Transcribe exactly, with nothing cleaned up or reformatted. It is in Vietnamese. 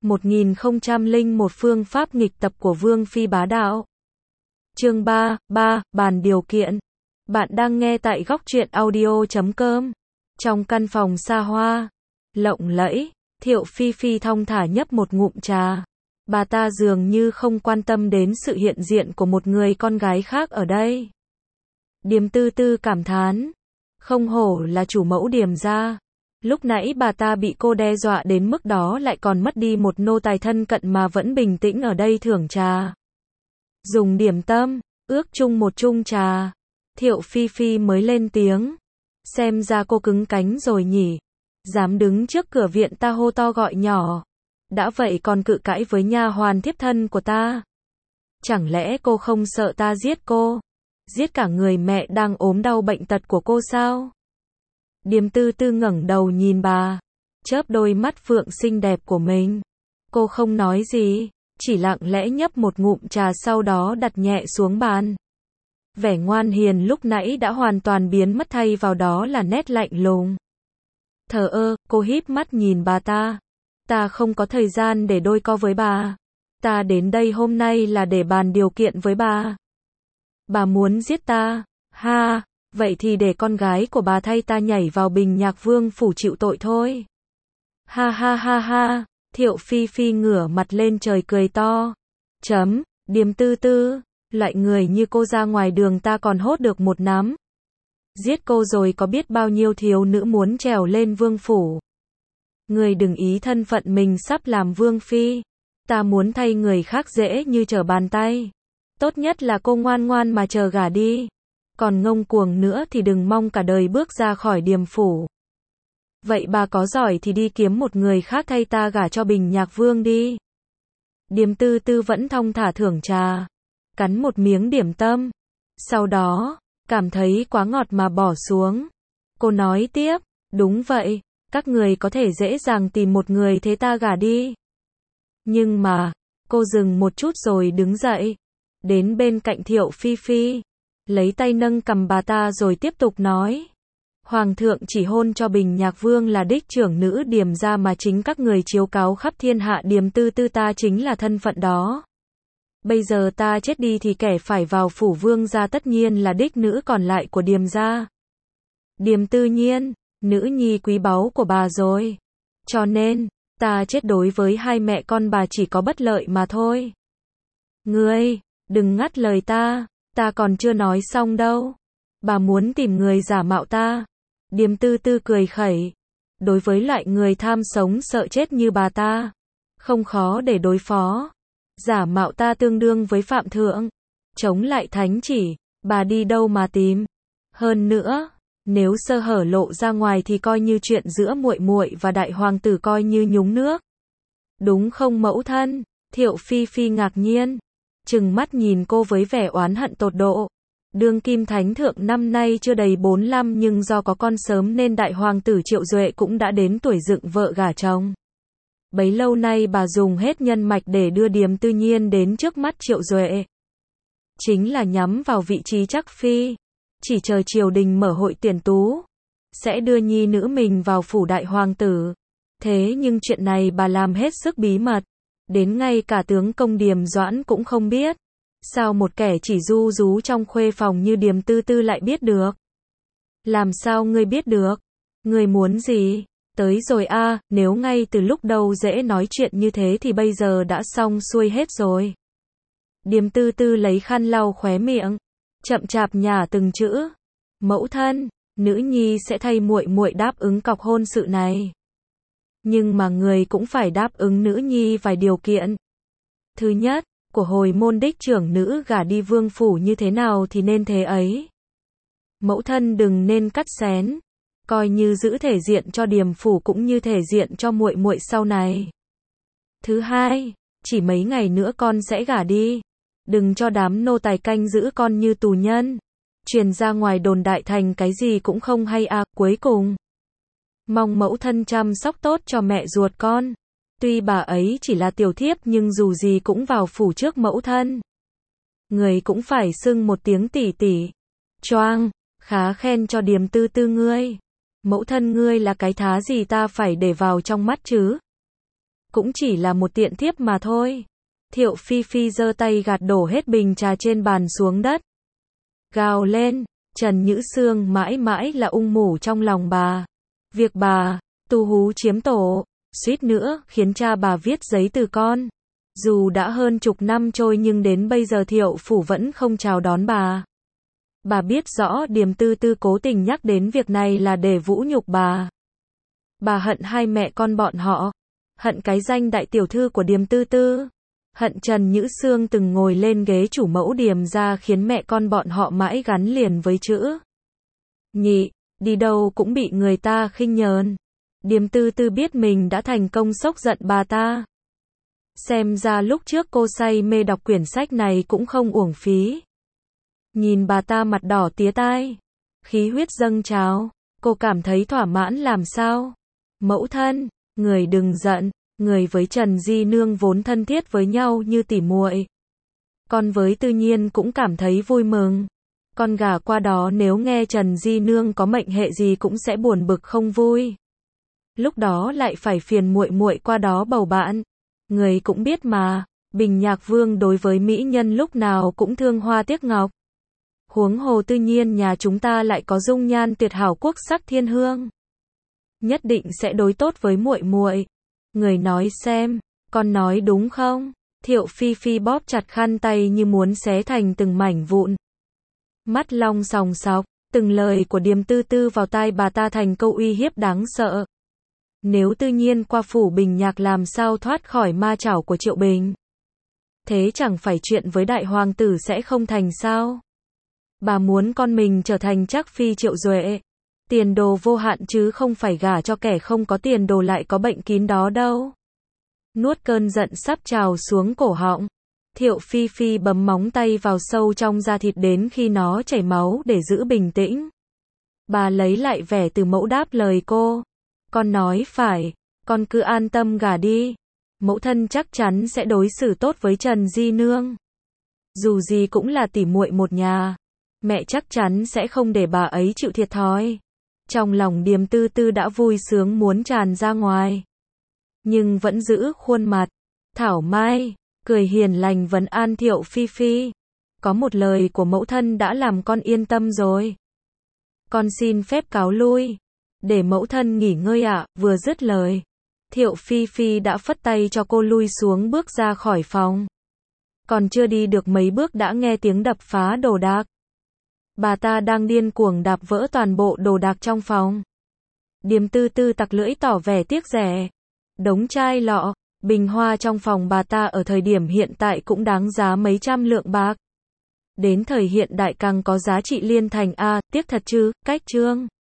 một nghìn không trăm lẻ một Phương pháp nghịch tập của Vương Phi bá đạo. Chương ba, ba, bàn điều kiện. Bạn đang nghe tại góc truyện audio chấm com. Trong căn phòng xa hoa, lộng lẫy, Thiệu Phi Phi thong thả nhấp một ngụm trà. Bà ta dường như không quan tâm đến sự hiện diện của một người con gái khác ở đây. Điềm Tư Tư cảm thán, không hổ là chủ mẫu Điềm gia. Lúc nãy bà ta bị cô đe dọa đến mức đó lại còn mất đi một nô tài thân cận mà vẫn bình tĩnh ở đây thưởng trà. Dùng điểm tâm, ước chung một chung trà. Thiệu Phi Phi mới lên tiếng. Xem ra cô cứng cánh rồi nhỉ. Dám đứng trước cửa viện ta hô to gọi nhỏ. Đã vậy còn cự cãi với nha hoàn thiếp thân của ta. Chẳng lẽ cô không sợ ta giết cô? Giết cả người mẹ đang ốm đau bệnh tật của cô sao? Điềm Tư Tư ngẩng đầu nhìn bà, chớp đôi mắt phượng xinh đẹp của mình. Cô không nói gì, chỉ lặng lẽ nhấp một ngụm trà sau đó đặt nhẹ xuống bàn. Vẻ ngoan hiền lúc nãy đã hoàn toàn biến mất thay vào đó là nét lạnh lùng. Thờ ơ, cô híp mắt nhìn bà ta. Ta không có thời gian để đôi co với bà. Ta đến đây hôm nay là để bàn điều kiện với bà. Bà muốn giết ta, ha, vậy thì để con gái của bà thay ta nhảy vào Bình Nhạc Vương phủ chịu tội thôi. Ha ha ha ha, Thiệu Phi Phi ngửa mặt lên trời cười to. Chấm, Điềm Tư Tư, loại người như cô ra ngoài đường ta còn hốt được một nắm. Giết cô rồi có biết bao nhiêu thiếu nữ muốn trèo lên vương phủ. Người đừng ý thân phận mình sắp làm vương phi. Ta muốn thay người khác dễ như trở bàn tay. Tốt nhất là cô ngoan ngoan mà chờ gả đi. Còn ngông cuồng nữa thì đừng mong cả đời bước ra khỏi Điềm phủ. Vậy bà có giỏi thì đi kiếm một người khác thay ta gả cho Bình Nhạc Vương đi. Điềm Tư Tư vẫn thong thả thưởng trà, cắn một miếng điểm tâm. Sau đó, cảm thấy quá ngọt mà bỏ xuống. Cô nói tiếp, đúng vậy, các người có thể dễ dàng tìm một người thế ta gả đi. Nhưng mà, cô dừng một chút rồi đứng dậy, đến bên cạnh Thiệu Phi Phi, lấy tay nâng cằm bà ta rồi tiếp tục nói. Hoàng thượng chỉ hôn cho Bình Nhạc Vương là đích trưởng nữ Điềm gia mà chính các người chiếu cáo khắp thiên hạ Điềm Tư Tư ta chính là thân phận đó. Bây giờ ta chết đi thì kẻ phải vào phủ vương gia tất nhiên là đích nữ còn lại của Điềm gia. Điềm Tư Nhiên, nữ nhi quý báu của bà rồi. Cho nên, ta chết đối với hai mẹ con bà chỉ có bất lợi mà thôi. Ngươi, đừng ngắt lời ta, ta còn chưa nói xong đâu. Bà muốn tìm người giả mạo ta. Điềm Tư Tư cười khẩy. Đối với loại người tham sống sợ chết như bà ta, không khó để đối phó. Giả mạo ta tương đương với phạm thượng. Chống lại thánh chỉ, bà đi đâu mà tìm. Hơn nữa, nếu sơ hở lộ ra ngoài thì coi như chuyện giữa muội muội và đại hoàng tử coi như nhúng nước. Đúng không mẫu thân? Thiệu Phi Phi ngạc nhiên, trừng mắt nhìn cô với vẻ oán hận tột độ. Đương kim thánh thượng năm nay chưa đầy bốn mươi lăm nhưng do có con sớm nên đại hoàng tử Triệu Duệ cũng đã đến tuổi dựng vợ gả chồng. Bấy lâu nay bà dùng hết nhân mạch để đưa Điềm Tư Nhiên đến trước mắt Triệu Duệ. Chính là nhắm vào vị trí chắc phi. Chỉ chờ triều đình mở hội tuyển tú, sẽ đưa nhi nữ mình vào phủ đại hoàng tử. Thế nhưng chuyện này bà làm hết sức bí mật. Đến ngay cả tướng công Điềm Doãn cũng không biết. Sao một kẻ chỉ ru rú trong khuê phòng như Điềm Tư Tư lại biết được? Làm sao ngươi biết được? Ngươi muốn gì? Tới rồi a, à, nếu ngay từ lúc đầu dễ nói chuyện như thế thì bây giờ đã xong xuôi hết rồi. Điềm Tư Tư lấy khăn lau khóe miệng, chậm chạp nhả từng chữ. Mẫu thân, nữ nhi sẽ thay muội muội đáp ứng cọc hôn sự này. Nhưng mà người cũng phải đáp ứng nữ nhi vài điều kiện. Thứ nhất, của hồi môn đích trưởng nữ gả đi vương phủ như thế nào thì nên thế ấy. Mẫu thân đừng nên cắt xén, coi như giữ thể diện cho Điềm phủ cũng như thể diện cho muội muội sau này. Thứ hai, chỉ mấy ngày nữa con sẽ gả đi, đừng cho đám nô tài canh giữ con như tù nhân, truyền ra ngoài đồn đại thành cái gì cũng không hay à. Cuối cùng, mong mẫu thân chăm sóc tốt cho mẹ ruột con. Tuy bà ấy chỉ là tiểu thiếp nhưng dù gì cũng vào phủ trước mẫu thân. Người cũng phải xưng một tiếng tỷ tỷ. Choang, khá khen cho Điềm Tư Tư ngươi. Mẫu thân ngươi là cái thá gì ta phải để vào trong mắt chứ? cũng chỉ là một tiện thiếp mà thôi. Thiệu Phi Phi giơ tay gạt đổ hết bình trà trên bàn xuống đất. Gào lên, Trần Nhữ Sương mãi mãi là ung mủ trong lòng bà. Việc bà, tu hú chiếm tổ, suýt nữa khiến cha bà viết giấy từ con. Dù đã hơn chục năm trôi nhưng đến bây giờ Thiệu Phủ vẫn không chào đón bà. Bà biết rõ Điềm Tư Tư cố tình nhắc đến việc này là để vũ nhục bà. Bà hận hai mẹ con bọn họ, hận cái danh đại tiểu thư của Điềm Tư Tư, hận Trần Nhữ Sương từng ngồi lên ghế chủ mẫu Điềm gia khiến mẹ con bọn họ mãi gắn liền với chữ nhị, đi đâu cũng bị người ta khinh nhờn. Điềm Tư Tư biết mình đã thành công sốc giận bà ta. Xem ra lúc trước cô say mê đọc quyển sách này cũng không uổng phí. Nhìn bà ta mặt đỏ tía tai, khí huyết dâng trào, cô cảm thấy thỏa mãn làm sao. Mẫu thân, người đừng giận, người với Trần Di Nương vốn thân thiết với nhau như tỉ muội. Con với Tư Nhiên cũng cảm thấy vui mừng. Con gả qua đó nếu nghe Trần Di Nương có mệnh hệ gì cũng sẽ buồn bực không vui. Lúc đó lại phải phiền muội muội qua đó bầu bạn. Người cũng biết mà, Bình Nhạc Vương đối với mỹ nhân lúc nào cũng thương hoa tiếc ngọc. Huống hồ Tư Nhiên nhà chúng ta lại có dung nhan tuyệt hảo quốc sắc thiên hương. Nhất định sẽ đối tốt với muội muội. Người nói xem, con nói đúng không? Thiệu Phi Phi bóp chặt khăn tay như muốn xé thành từng mảnh vụn. Mắt long sòng sọc, từng lời của Điềm Tư Tư vào tai bà ta thành câu uy hiếp đáng sợ. Nếu Tư Nhiên qua phủ Bình Nhạc làm sao thoát khỏi ma chảo của Triệu Bình? Thế chẳng phải chuyện với đại hoàng tử sẽ không thành sao? Bà muốn con mình trở thành Trác Phi Triệu Duệ. Tiền đồ vô hạn chứ không phải gả cho kẻ không có tiền đồ lại có bệnh kín đó đâu. Nuốt cơn giận sắp trào xuống cổ họng. Thiệu Phi Phi bấm móng tay vào sâu trong da thịt đến khi nó chảy máu để giữ bình tĩnh. Bà lấy lại vẻ từ mẫu đáp lời cô. Con nói phải, con cứ an tâm gả đi. Mẫu thân chắc chắn sẽ đối xử tốt với Trần Di Nương. Dù gì cũng là tỉ muội một nhà. Mẹ chắc chắn sẽ không để bà ấy chịu thiệt thòi. Trong lòng Điềm Tư Tư đã vui sướng muốn tràn ra ngoài. Nhưng vẫn giữ khuôn mặt thảo mai, cười hiền lành vấn an Thiệu Phi Phi. Có một lời của mẫu thân đã làm con yên tâm rồi. Con xin phép cáo lui. Để mẫu thân nghỉ ngơi ạ. À. Vừa dứt lời, Thiệu Phi Phi đã phất tay cho cô lui xuống bước ra khỏi phòng. Còn chưa đi được mấy bước đã nghe tiếng đập phá đồ đạc. Bà ta đang điên cuồng đạp vỡ toàn bộ đồ đạc trong phòng. Điềm Tư Tư tặc lưỡi tỏ vẻ tiếc rẻ. Đống chai lọ, bình hoa trong phòng bà ta ở thời điểm hiện tại cũng đáng giá mấy trăm lượng bạc. Đến thời hiện đại càng có giá trị liên thành a, tiếc thật chứ, cách chương.